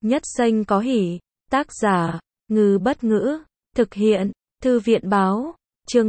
Nhất danh có hỷ. Tác giả, Ngư Bất Ngữ. Thực hiện, Thư viện báo. Chương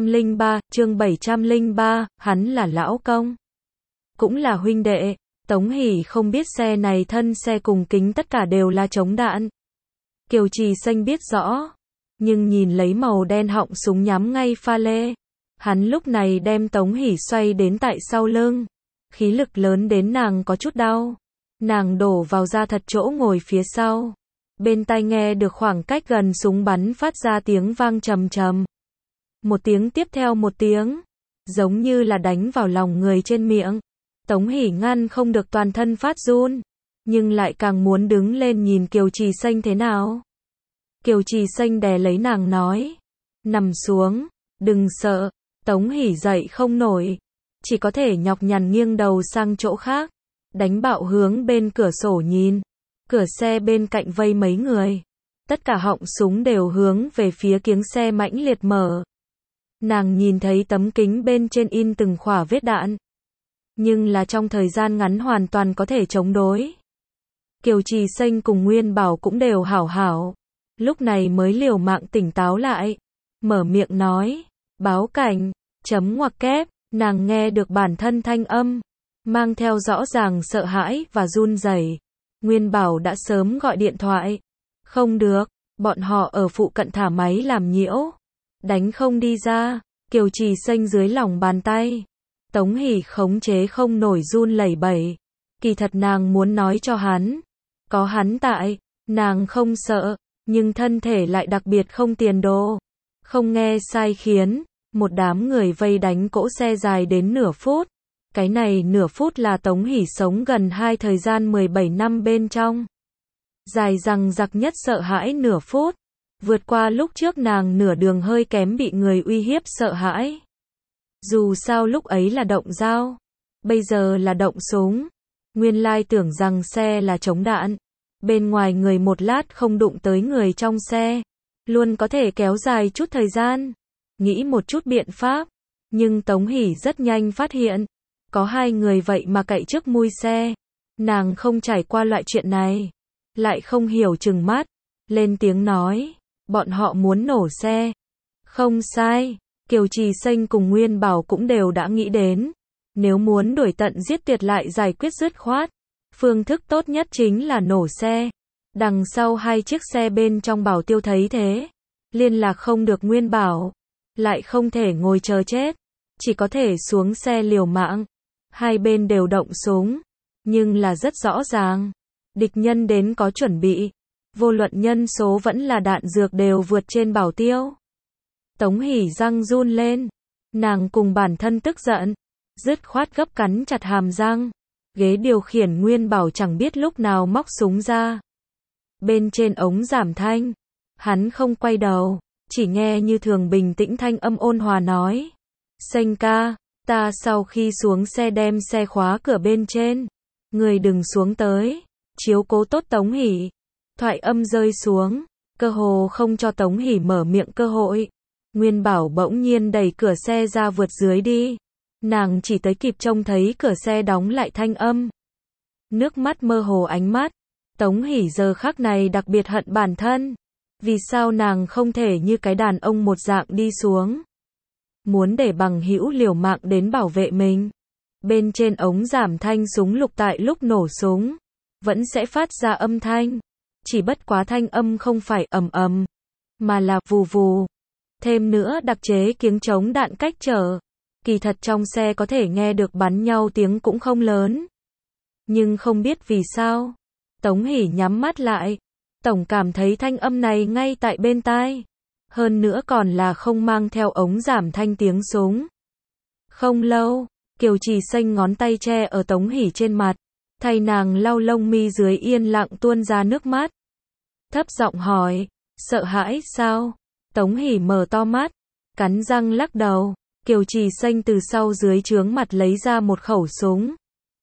703, hắn là lão công. Cũng là huynh đệ. Tống Hỷ không biết xe này thân xe cùng kính tất cả đều là chống đạn. Kiều Trì Xanh biết rõ. Nhưng nhìn lấy màu đen họng súng nhắm ngay pha lê. Hắn lúc này đem Tống Hỷ xoay đến tại sau lưng. Khí lực lớn đến nàng có chút đau. Nàng đổ vào ra thật chỗ ngồi phía sau. Bên tai nghe được khoảng cách gần súng bắn phát ra tiếng vang trầm trầm. Một tiếng tiếp theo một tiếng. Giống như là đánh vào lòng người trên miệng. Tống Hỷ ngăn không được toàn thân phát run. Nhưng lại càng muốn đứng lên nhìn Kiều Trì Xanh thế nào. Kiều Trì Xanh đè lấy nàng nói. Nằm xuống, đừng sợ. Tống Hỷ dậy không nổi. Chỉ có thể nhọc nhằn nghiêng đầu sang chỗ khác. Đánh bạo hướng bên cửa sổ nhìn. Cửa xe bên cạnh vây mấy người. Tất cả họng súng đều hướng về phía kiếng xe mãnh liệt mở. Nàng nhìn thấy tấm kính bên trên in từng khỏa vết đạn. Nhưng là trong thời gian ngắn hoàn toàn có thể chống đối. Kiều Trì Xanh cùng Nguyên Bảo cũng đều hảo hảo. Lúc này mới liều mạng tỉnh táo lại. Mở miệng nói. Báo cảnh. Chấm ngoặc kép. Nàng nghe được bản thân thanh âm. Mang theo rõ ràng sợ hãi và run rẩy. Nguyên Bảo đã sớm gọi điện thoại. Không được. Bọn họ ở phụ cận thả máy làm nhiễu. Đánh không đi ra. Kiều Trì Xanh dưới lòng bàn tay. Tống Hỷ khống chế không nổi run lẩy bẩy. Kỳ thật nàng muốn nói cho hắn. Có hắn tại. Nàng không sợ. Nhưng thân thể lại đặc biệt không tiền đồ. Không nghe sai khiến. Một đám người vây đánh cỗ xe dài đến nửa phút. Cái này nửa phút là Tống Hỷ sống gần 2 thời gian 17 năm bên trong. Dài dằng dặc nhất sợ hãi nửa phút. Vượt qua lúc trước nàng nửa đường hơi kém bị người uy hiếp sợ hãi. Dù sao lúc ấy là động dao. Bây giờ là động súng. Nguyên lai tưởng rằng xe là chống đạn. Bên ngoài người một lát không đụng tới người trong xe. Luôn có thể kéo dài chút thời gian. Nghĩ một chút biện pháp. Nhưng Tống Hỷ rất nhanh phát hiện. Có 2 người vậy mà cậy trước mui xe. Nàng không trải qua loại chuyện này. Lại không hiểu chừng mắt. Lên tiếng nói. Bọn họ muốn nổ xe. Không sai. Kiều Trì Xanh cùng Nguyên Bảo cũng đều đã nghĩ đến. Nếu muốn đuổi tận giết tuyệt lại giải quyết dứt khoát. Phương thức tốt nhất chính là nổ xe. Đằng sau 2 chiếc xe bên trong Bảo Tiêu thấy thế. Liên lạc không được Nguyên Bảo. Lại không thể ngồi chờ chết. Chỉ có thể xuống xe liều mạng. 2 bên đều động súng. Nhưng là rất rõ ràng. Địch nhân đến có chuẩn bị. Vô luận nhân số vẫn là đạn dược đều vượt trên Bảo Tiêu. Tống Hỷ răng run lên. Nàng cùng bản thân tức giận. Dứt khoát gấp cắn chặt hàm răng. Ghế điều khiển Nguyên Bảo chẳng biết lúc nào móc súng ra. Bên trên ống giảm thanh. Hắn không quay đầu. Chỉ nghe như thường bình tĩnh thanh âm ôn hòa nói. Xanh ca, ta sau khi xuống xe đem xe khóa cửa bên trên. Người đừng xuống tới. Chiếu cố tốt Tống Hỷ. Thoại âm rơi xuống. Cơ hồ không cho Tống Hỷ mở miệng cơ hội. Nguyên Bảo bỗng nhiên đẩy cửa xe ra vượt dưới đi. Nàng chỉ tới kịp trông thấy cửa xe đóng lại thanh âm. Nước mắt mơ hồ ánh mắt. Tống Hỷ giờ khắc này đặc biệt hận bản thân. Vì sao nàng không thể như cái đàn ông một dạng đi xuống. Muốn để bằng hữu liều mạng đến bảo vệ mình. Bên trên ống giảm thanh súng lục tại lúc nổ súng. Vẫn sẽ phát ra âm thanh. Chỉ bất quá thanh âm không phải ầm ầm. Mà là vù vù. Thêm nữa đặc chế kiếng chống đạn cách trở. Kỳ thật trong xe có thể nghe được bắn nhau tiếng cũng không lớn. Nhưng không biết vì sao. Tống Hỷ nhắm mắt lại. Tổng cảm thấy thanh âm này ngay tại bên tai. Hơn nữa còn là không mang theo ống giảm thanh tiếng súng. Không lâu, Kiều Trì Xanh ngón tay che ở Tống Hỷ trên mặt. Thay nàng lau lông mi dưới yên lặng tuôn ra nước mắt. Thấp giọng hỏi, sợ hãi sao? Tống Hỷ mở to mắt, cắn răng lắc đầu. Kiều Trì Xanh từ sau dưới trướng mặt lấy ra một khẩu súng.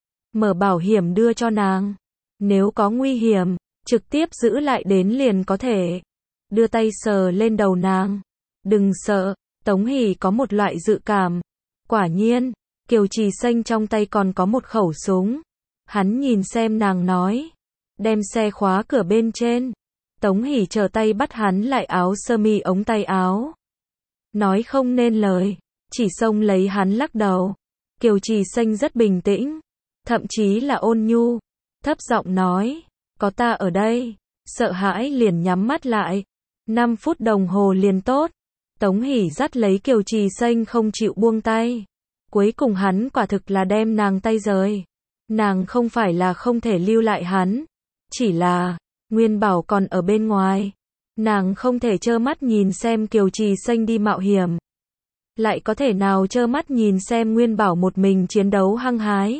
Mở bảo hiểm đưa cho nàng. Nếu có nguy hiểm, trực tiếp giữ lại đến liền có thể. Đưa tay sờ lên đầu nàng. Đừng sợ, Tống Hỷ có một loại dự cảm. Quả nhiên, Kiều Trì Xanh trong tay còn có một khẩu súng. Hắn nhìn xem nàng nói. đem xe khóa cửa bên trên. Tống Hỷ trở tay bắt hắn lại áo sơ mi ống tay áo. Nói không nên lời, chỉ xông lấy hắn lắc đầu. Kiều Trì Xanh rất bình tĩnh, thậm chí là ôn nhu, thấp giọng nói, có ta ở đây. Sợ hãi liền nhắm mắt lại. 5 phút đồng hồ liền tốt. Tống Hỷ dắt lấy Kiều Trì Xanh không chịu buông tay. Cuối cùng hắn quả thực là đem nàng tay rời. Nàng không phải là không thể lưu lại hắn, chỉ là Nguyên Bảo còn ở bên ngoài. Nàng không thể trơ mắt nhìn xem Kiều Trì Xanh đi mạo hiểm. Lại có thể nào trơ mắt nhìn xem Nguyên Bảo một mình chiến đấu hăng hái.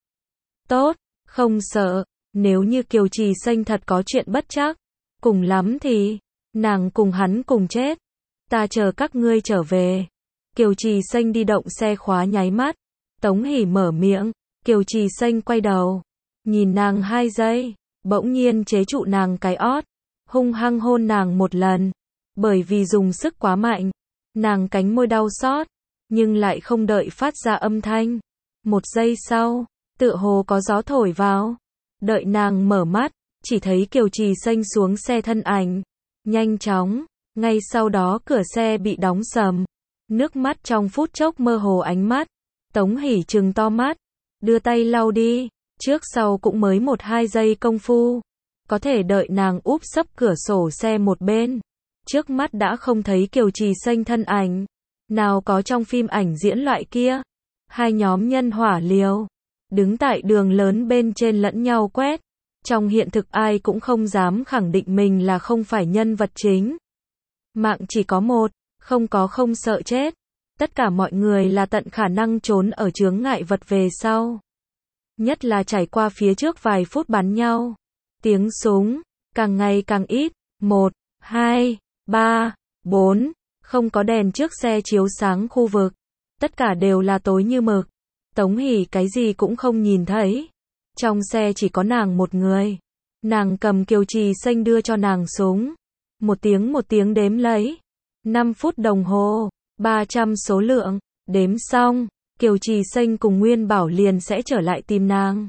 Tốt, không sợ, nếu như Kiều Trì Xanh thật có chuyện bất trắc, cùng lắm thì nàng cùng hắn cùng chết. Ta chờ các ngươi trở về. Kiều Trì Xanh đi động xe khóa nháy mắt. Tống Hỷ mở miệng. Kiều Trì Xanh quay đầu, nhìn nàng 2 giây, bỗng nhiên chế trụ nàng cái ót, hung hăng hôn nàng một lần. Bởi vì dùng sức quá mạnh, nàng cánh môi đau xót, nhưng lại không đợi phát ra âm thanh. 1 giây sau, tựa hồ có gió thổi vào. Đợi nàng mở mắt, chỉ thấy Kiều Trì Xanh xuống xe thân ảnh. Nhanh chóng, ngay sau đó cửa xe bị đóng sầm. Nước mắt trong phút chốc mơ hồ ánh mắt. Tống Hỷ trừng to mắt, đưa tay lau đi, trước sau cũng mới 1-2 giây công phu. Có thể đợi nàng úp sấp cửa sổ xe một bên. Trước mắt đã không thấy Kiều Trì Xanh thân ảnh. Nào có trong phim ảnh diễn loại kia. 2 nhóm nhân hỏa liều, đứng tại đường lớn bên trên lẫn nhau quét. Trong hiện thực ai cũng không dám khẳng định mình là không phải nhân vật chính. Mạng chỉ có một, không có không sợ chết. Tất cả mọi người là tận khả năng trốn ở chướng ngại vật về sau. Nhất là trải qua phía trước vài phút bắn nhau. Tiếng súng, càng ngày càng ít. 1, 2, 3, 4, không có đèn trước xe chiếu sáng khu vực. Tất cả đều là tối như mực. Tống Hỷ cái gì cũng không nhìn thấy. Trong xe chỉ có nàng một người. Nàng cầm Kiều Trì Xanh đưa cho nàng súng. Một tiếng đếm lấy. 5 phút đồng hồ, 300 số lượng, đếm xong, Kiều Trì Xanh cùng Nguyên Bảo liền sẽ trở lại tìm nàng.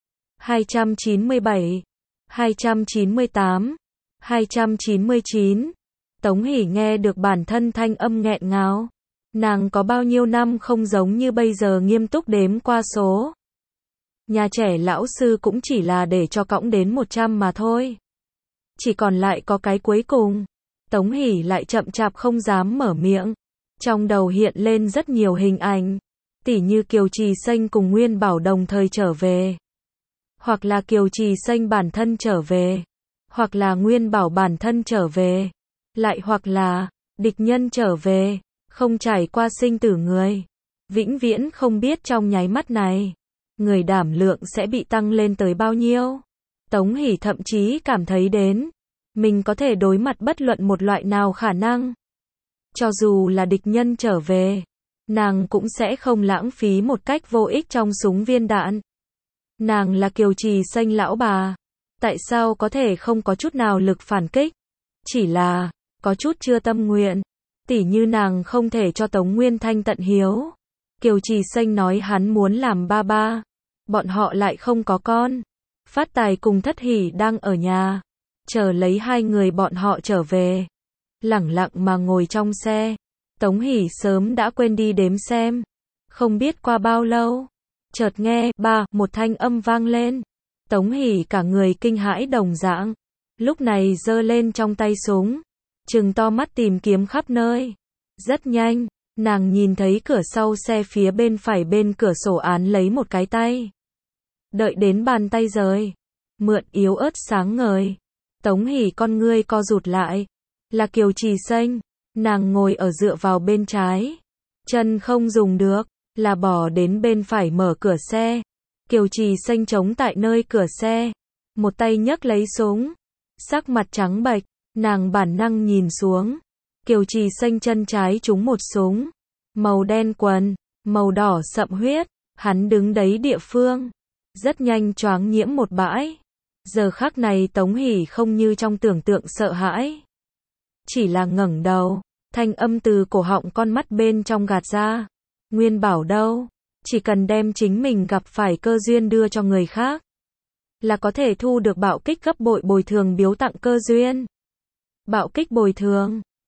297, 298, 299. Tống Hỷ nghe được bản thân thanh âm nghẹn ngào. Nàng có bao nhiêu năm không giống như bây giờ nghiêm túc đếm qua số. Nhà trẻ lão sư cũng chỉ là để cho cõng đến 100 mà thôi. Chỉ còn lại có cái cuối cùng. Tống Hỷ lại chậm chạp không dám mở miệng. Trong đầu hiện lên rất nhiều hình ảnh. Tỉ như Kiều Trì Xanh cùng Nguyên Bảo đồng thời trở về. Hoặc là Kiều Trì Xanh bản thân trở về. Hoặc là Nguyên Bảo bản thân trở về. Lại hoặc là địch nhân trở về. Không trải qua sinh tử người. Vĩnh viễn không biết trong nháy mắt này. Người đảm lượng sẽ bị tăng lên tới bao nhiêu. Tống Hỷ thậm chí cảm thấy đến. Mình có thể đối mặt bất luận một loại nào khả năng. Cho dù là địch nhân trở về. Nàng cũng sẽ không lãng phí một cách vô ích trong súng viên đạn. Nàng là Kiều Trì Xanh lão bà. Tại sao có thể không có chút nào lực phản kích? Chỉ là, có chút chưa tâm nguyện. Tỉ như nàng không thể cho Tống Nguyên Thanh tận hiếu. Kiều Trì Xanh nói hắn muốn làm ba ba. Bọn họ lại không có con. Phát Tài cùng Thất Hỷ đang ở nhà. Chờ lấy 2 người bọn họ trở về. Lẳng lặng mà ngồi trong xe. Tống Hỷ sớm đã quên đi đếm xem. Không biết qua bao lâu. Chợt nghe, một thanh âm vang lên. Tống Hỷ cả người kinh hãi đồng dạng. Lúc này giơ lên trong tay súng. Trừng to mắt tìm kiếm khắp nơi. Rất nhanh, nàng nhìn thấy cửa sau xe phía bên phải bên cửa sổ án lấy một cái tay. Đợi đến bàn tay rời. Mượn yếu ớt sáng ngời. Tống Hỷ con ngươi co rụt lại. Là Kiều Trì Xanh. Nàng ngồi ở dựa vào bên trái. Chân không dùng được. Là bỏ đến bên phải mở cửa xe. Kiều Trì Xanh chống tại nơi cửa xe. Một tay nhấc lấy súng. Sắc mặt trắng bệch. Nàng bản năng nhìn xuống. Kiều Trì Xanh chân trái trúng một súng. Màu đen quần. Màu đỏ sậm huyết. Hắn đứng đấy địa phương. Rất nhanh choáng nhiễm một bãi. Giờ khắc này Tống Hỷ không như trong tưởng tượng sợ hãi. Chỉ là ngẩng đầu. Thanh âm từ cổ họng con mắt bên trong gạt ra. Nguyên Bảo đâu? Chỉ cần đem chính mình gặp phải cơ duyên đưa cho người khác. là có thể thu được bạo kích gấp bội bồi thường biếu tặng cơ duyên. Bạo kích bồi thường